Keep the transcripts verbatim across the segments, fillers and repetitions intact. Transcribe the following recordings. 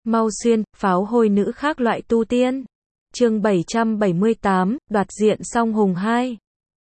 Mau Xuyên, pháo hôi nữ khác loại tu tiên. Chương bảy trăm bảy mươi tám, đoạt diện song hùng hai.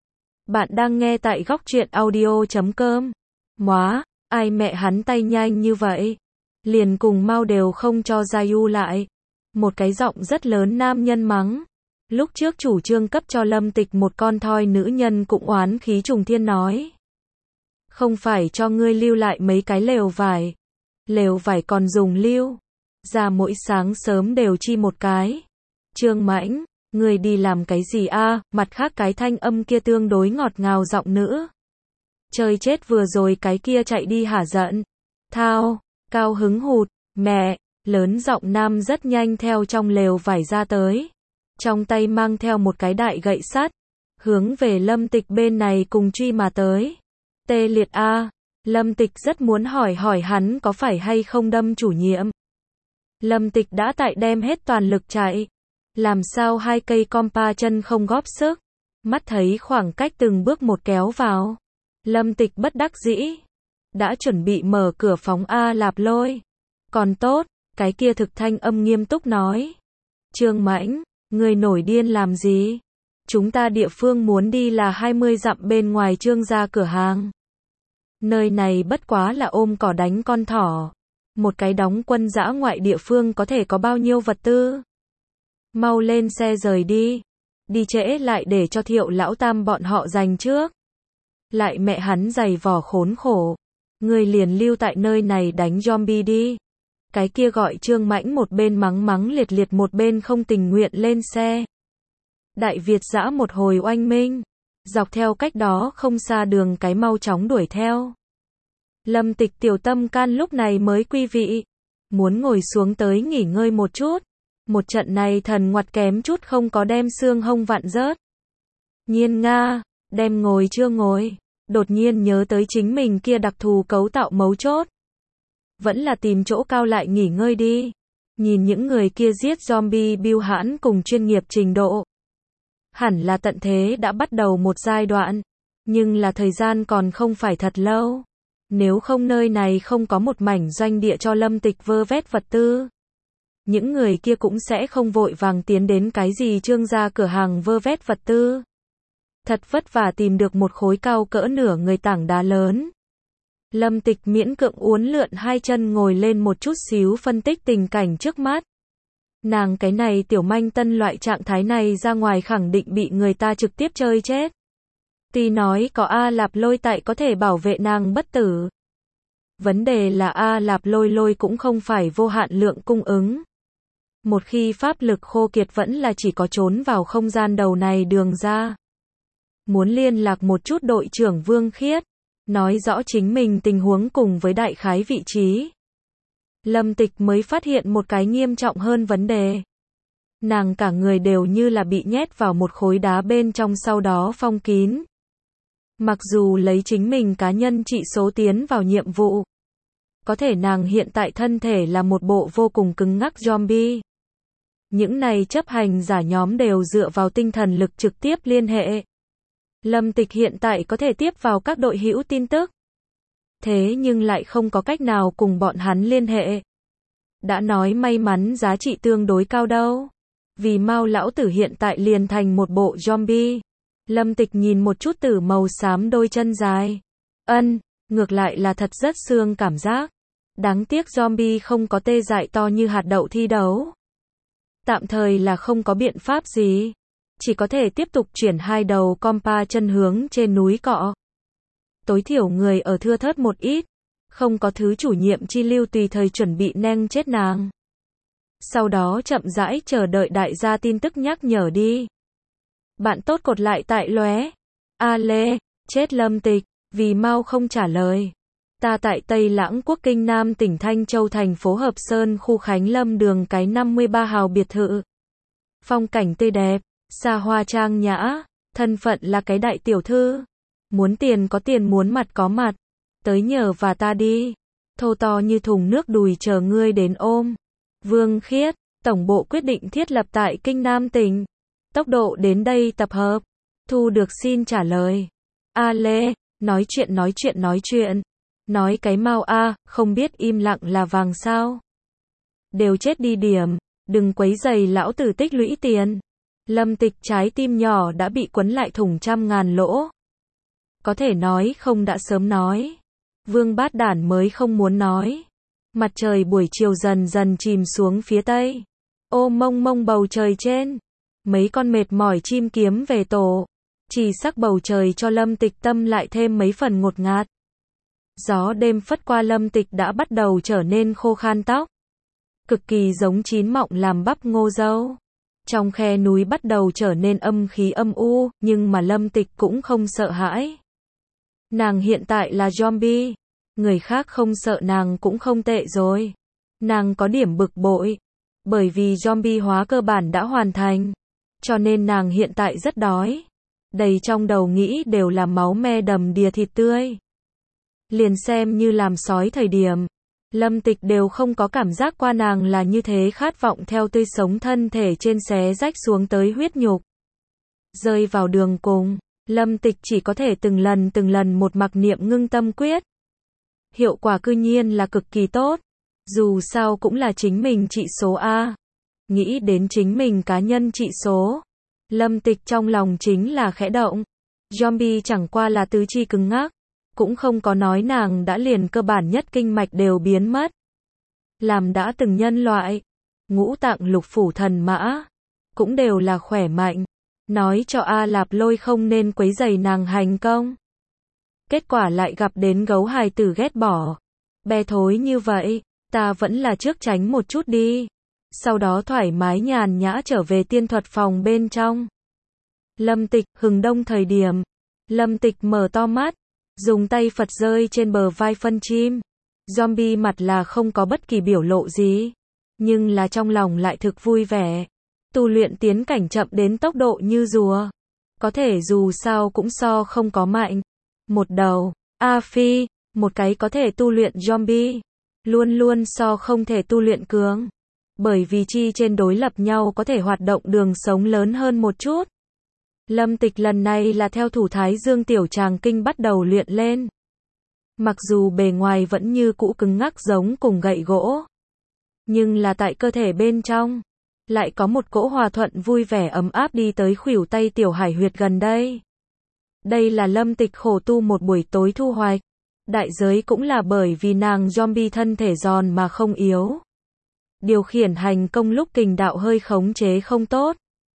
Bạn đang nghe tại góc truyện audio chấm com. Móa, ai mẹ hắn tay nhanh như vậy? Liền cùng Mau đều không cho Giai-yu lại. Một cái giọng rất lớn nam nhân mắng. Lúc trước chủ trương cấp cho Lâm Tịch một con thoi nữ nhân cũng oán khí trùng thiên nói. Không phải cho ngươi lưu lại mấy cái lều vải. Lều vải còn dùng lưu. Ra mỗi sáng sớm đều chi một cái. Trương Mãnh, ngươi đi làm cái gì a? Mặt khác cái thanh âm kia tương đối ngọt ngào giọng nữ. Chơi chết vừa rồi cái kia chạy đi hả giận. Thao, cao hứng hụt, mẹ, lớn giọng nam rất nhanh theo trong lều vải ra tới. Trong tay mang theo một cái đại gậy sắt, hướng về Lâm Tịch bên này cùng truy mà tới. Tê liệt a, Lâm Tịch rất muốn hỏi hỏi hắn có phải hay không đâm chủ nhiệm. Lâm Tịch đã tại đem hết toàn lực chạy. Làm sao hai cây compa chân không góp sức. Mắt thấy khoảng cách từng bước một kéo vào. Lâm Tịch bất đắc dĩ. Đã chuẩn bị mở cửa phóng A Lạp Lôi. Còn tốt, cái kia thực thanh âm nghiêm túc nói. Trương Mãnh, người nổi điên làm gì? Chúng ta địa phương muốn đi là hai mươi dặm bên ngoài Trương gia cửa hàng. Nơi này bất quá là ôm cỏ đánh con thỏ. Một cái đóng quân dã ngoại địa phương có thể có bao nhiêu vật tư. Mau lên xe rời đi. Đi trễ lại để cho Thiệu lão tam bọn họ giành trước. Lại mẹ hắn giày vò khốn khổ. Người liền lưu tại nơi này đánh zombie đi. Cái kia gọi Trương Mãnh một bên mắng mắng liệt liệt một bên không tình nguyện lên xe. Đại Việt dã một hồi oanh minh. Dọc theo cách đó không xa đường cái mau chóng đuổi theo. Lâm Tịch tiểu tâm can lúc này mới quy vị. Muốn ngồi xuống tới nghỉ ngơi một chút. Một trận này thần ngoặt kém chút không có đem xương hông vặn rớt. Nhiên nga, đem ngồi chưa ngồi. Đột nhiên nhớ tới chính mình kia đặc thù cấu tạo mấu chốt. Vẫn là tìm chỗ cao lại nghỉ ngơi đi. Nhìn những người kia giết zombie bưu hãn cùng chuyên nghiệp trình độ. Hẳn là tận thế đã bắt đầu một giai đoạn. Nhưng là thời gian còn không phải thật lâu. Nếu không nơi này không có một mảnh doanh địa cho Lâm Tịch vơ vét vật tư. Những người kia cũng sẽ không vội vàng tiến đến cái gì Trương gia cửa hàng vơ vét vật tư. Thật vất vả tìm được một khối cao cỡ nửa người tảng đá lớn. Lâm Tịch miễn cưỡng uốn lượn hai chân ngồi lên một chút xíu phân tích tình cảnh trước mắt. Nàng cái này tiểu manh tân loại trạng thái này ra ngoài khẳng định bị người ta trực tiếp chơi chết. Tuy nói có A Lạp Lôi tại có thể bảo vệ nàng bất tử. Vấn đề là A Lạp Lôi lôi cũng không phải vô hạn lượng cung ứng. Một khi pháp lực khô kiệt vẫn là chỉ có trốn vào không gian đầu này đường ra. Muốn liên lạc một chút đội trưởng Vương Khiết. Nói rõ chính mình tình huống cùng với đại khái vị trí. Lâm Tịch mới phát hiện một cái nghiêm trọng hơn vấn đề. Nàng cả người đều như là bị nhét vào một khối đá bên trong sau đó phong kín. Mặc dù lấy chính mình cá nhân trị số tiến vào nhiệm vụ. Có thể nàng hiện tại thân thể là một bộ vô cùng cứng ngắc zombie. Những này chấp hành giả nhóm đều dựa vào tinh thần lực trực tiếp liên hệ. Lâm Tịch hiện tại có thể tiếp vào các đội hữu tin tức. Thế nhưng lại không có cách nào cùng bọn hắn liên hệ. Đã nói may mắn giá trị tương đối cao đâu. Vì Mao lão tử hiện tại liền thành một bộ zombie. Lâm Tịch nhìn một chút tử màu xám đôi chân dài. Ân, ngược lại là thật rất xương cảm giác. Đáng tiếc zombie không có tê dại to như hạt đậu thi đấu. Tạm thời là không có biện pháp gì. Chỉ có thể tiếp tục chuyển hai đầu compa chân hướng trên núi cọ. Tối thiểu người ở thưa thớt một ít. Không có thứ chủ nhiệm chi lưu tùy thời chuẩn bị neng chết nàng. Sau đó chậm rãi chờ đợi đại gia tin tức nhắc nhở đi. Bạn tốt cột lại tại lóe. A lê, chết Lâm Tịch, vì mau không trả lời. Ta tại Tây Lãng Quốc Kinh Nam tỉnh Thanh Châu thành phố Hợp Sơn khu Khánh Lâm đường cái năm mươi ba hào biệt thự. Phong cảnh tươi đẹp, xa hoa trang nhã, thân phận là cái đại tiểu thư. Muốn tiền có tiền muốn mặt có mặt. Tới nhờ và ta đi. Thô to như thùng nước đùi chờ ngươi đến ôm. Vương Khiết, tổng bộ quyết định thiết lập tại Kinh Nam tỉnh. Tốc độ đến đây tập hợp. Thu được xin trả lời. A lê, nói chuyện nói chuyện nói chuyện. Nói cái mau a, không biết im lặng là vàng sao. đều chết đi điểm, đừng quấy rầy lão tử tích lũy tiền. Lâm Tịch trái tim nhỏ đã bị quấn lại thủng trăm ngàn lỗ. Có thể nói không đã sớm nói. Vương Bát Đản mới không muốn nói. Mặt trời buổi chiều dần dần chìm xuống phía tây. Ô mông mông bầu trời trên. Mấy con mệt mỏi chim kiếm về tổ. Chỉ sắc bầu trời cho Lâm Tịch tâm lại thêm mấy phần ngột ngạt. Gió đêm phất qua Lâm Tịch đã bắt đầu trở nên khô khan tóc. Cực kỳ giống chín mọng làm bắp ngô dâu. Trong khe núi bắt đầu trở nên âm khí âm u, nhưng mà Lâm Tịch cũng không sợ hãi. Nàng hiện tại là zombie. Người khác không sợ nàng cũng không tệ rồi. Nàng có điểm bực bội. Bởi vì zombie hóa cơ bản đã hoàn thành. Cho nên nàng hiện tại rất đói. Đầy trong đầu nghĩ đều là máu me đầm đìa thịt tươi. Liền xem như làm sói thời điểm. Lâm Tịch đều không có cảm giác qua nàng là như thế khát vọng theo tươi sống thân thể trên xé rách xuống tới huyết nhục. Rơi vào đường cùng, Lâm Tịch chỉ có thể từng lần từng lần một mặc niệm ngưng tâm quyết. Hiệu quả cư nhiên là cực kỳ tốt. Dù sao cũng là chính mình trị số A. Nghĩ đến chính mình cá nhân trị số. Lâm Tịch trong lòng chính là khẽ động. Zombie chẳng qua là tứ chi cứng ngắc. Cũng không có nói nàng đã liền cơ bản nhất kinh mạch đều biến mất. Làm đã từng nhân loại. Ngũ tạng lục phủ thần mã. Cũng đều là khỏe mạnh. Nói cho A Lạp Lôi không nên quấy rầy nàng hành công. Kết quả lại gặp đến gấu hài tử ghét bỏ. Bé thối như vậy, ta vẫn là trước tránh một chút đi. Sau đó thoải mái nhàn nhã trở về tiên thuật phòng bên trong. Lâm Tịch, hừng đông thời điểm. Lâm Tịch mở to mắt. Dùng tay phật rơi trên bờ vai phân chim. Zombie mặt là không có bất kỳ biểu lộ gì. Nhưng là trong lòng lại thực vui vẻ. Tu luyện tiến cảnh chậm đến tốc độ như rùa. Có thể dù sao cũng so không có mạnh. Một đầu, A Phi, một cái có thể tu luyện zombie. Luôn luôn so không thể tu luyện cường. Bởi vì chi trên đối lập nhau có thể hoạt động đường sống lớn hơn một chút. Lâm Tịch lần này là theo thủ Thái Dương Tiểu Tràng Kinh bắt đầu luyện lên. Mặc dù bề ngoài vẫn như cũ cứng ngắc giống cùng gậy gỗ. Nhưng là tại cơ thể bên trong. Lại có một cỗ hòa thuận vui vẻ ấm áp đi tới khuỷu tay Tiểu Hải huyệt gần đây. Đây là Lâm Tịch khổ tu một buổi tối thu hoạch. Đại giới cũng là bởi vì nàng zombie thân thể giòn mà không yếu. Điều khiển hành công lúc kình đạo hơi khống chế không tốt.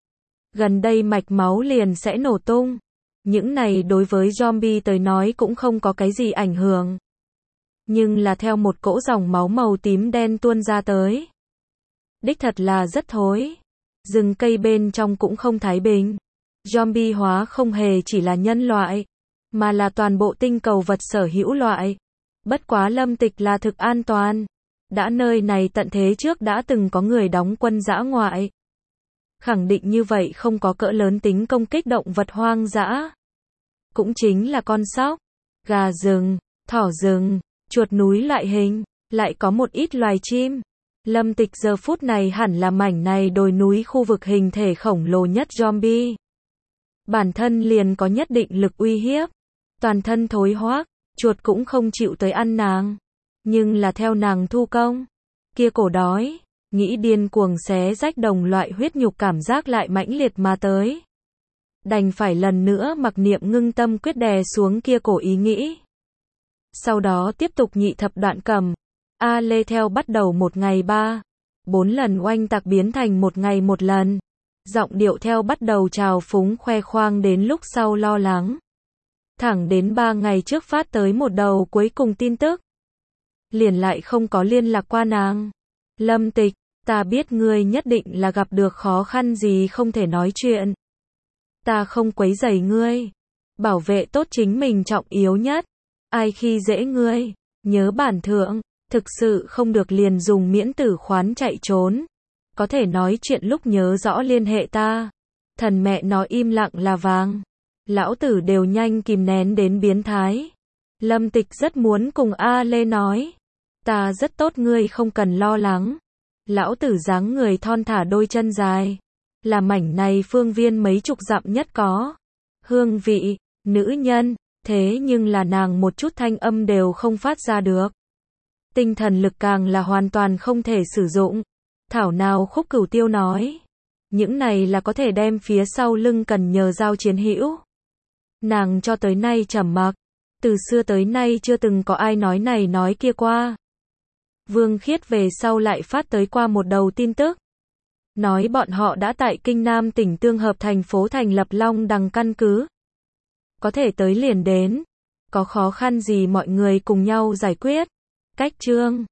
Gần đây mạch máu liền sẽ nổ tung. Những này đối với zombie tới nói cũng không có cái gì ảnh hưởng. Nhưng là theo một cỗ dòng máu màu tím đen tuôn ra tới. Đích thật là rất thối. Rừng cây bên trong cũng không thái bình. Zombie hóa không hề chỉ là nhân loại. Mà là toàn bộ tinh cầu vật sở hữu loại. Bất quá Lâm Tịch là thực an toàn. Đã nơi này tận thế trước đã từng có người đóng quân dã ngoại. Khẳng định như vậy không có cỡ lớn tính công kích động vật hoang dã. Cũng chính là con sóc, gà rừng, thỏ rừng, chuột núi loại hình, lại có một ít loài chim. Lâm Tịch giờ phút này hẳn là mảnh này đồi núi khu vực hình thể khổng lồ nhất zombie. Bản thân liền có nhất định lực uy hiếp. Toàn thân thối hoác, chuột cũng không chịu tới ăn nàng. Nhưng là theo nàng thu công, kia cổ đói, nghĩ điên cuồng xé rách đồng loại huyết nhục cảm giác lại mãnh liệt mà tới. Đành phải lần nữa mặc niệm ngưng tâm quyết đè xuống kia cổ ý nghĩ. Sau đó tiếp tục nhị thập đoạn cầm. A Lê theo bắt đầu một ngày ba, bốn lần oanh tạc biến thành một ngày một lần. Giọng điệu theo bắt đầu trào phúng khoe khoang đến lúc sau lo lắng. Thẳng đến ba ngày trước phát tới một đầu cuối cùng tin tức. Liền lại không có liên lạc qua nàng. Lâm Tịch, ta biết ngươi nhất định là gặp được khó khăn gì không thể nói chuyện. Ta không quấy rầy ngươi. Bảo vệ tốt chính mình trọng yếu nhất. Ai khi dễ ngươi, nhớ bản thượng, thực sự không được liền dùng miễn tử khoán chạy trốn. Có thể nói chuyện lúc nhớ rõ liên hệ ta. Thần mẹ nó im lặng là vàng. Lão tử đều nhanh kìm nén đến biến thái. Lâm Tịch rất muốn cùng A Lê nói. Ta rất tốt ngươi không cần lo lắng. Lão tử dáng người thon thả đôi chân dài. Là mảnh này phương viên mấy chục dặm nhất có. Hương vị, nữ nhân, thế nhưng là nàng một chút thanh âm đều không phát ra được. Tinh thần lực càng là hoàn toàn không thể sử dụng. Thảo nào Khúc Cửu Tiêu nói. Những này là có thể đem phía sau lưng cần nhờ giao chiến hữu. Nàng cho tới nay trầm mặc. Từ xưa tới nay chưa từng có ai nói này nói kia qua. Vương Khiết về sau lại phát tới qua một đầu tin tức. Nói bọn họ đã tại Kinh Nam tỉnh Tương Hợp thành phố thành lập Long Đằng căn cứ. Có thể tới liền đến. Có khó khăn gì mọi người cùng nhau giải quyết. Cách chương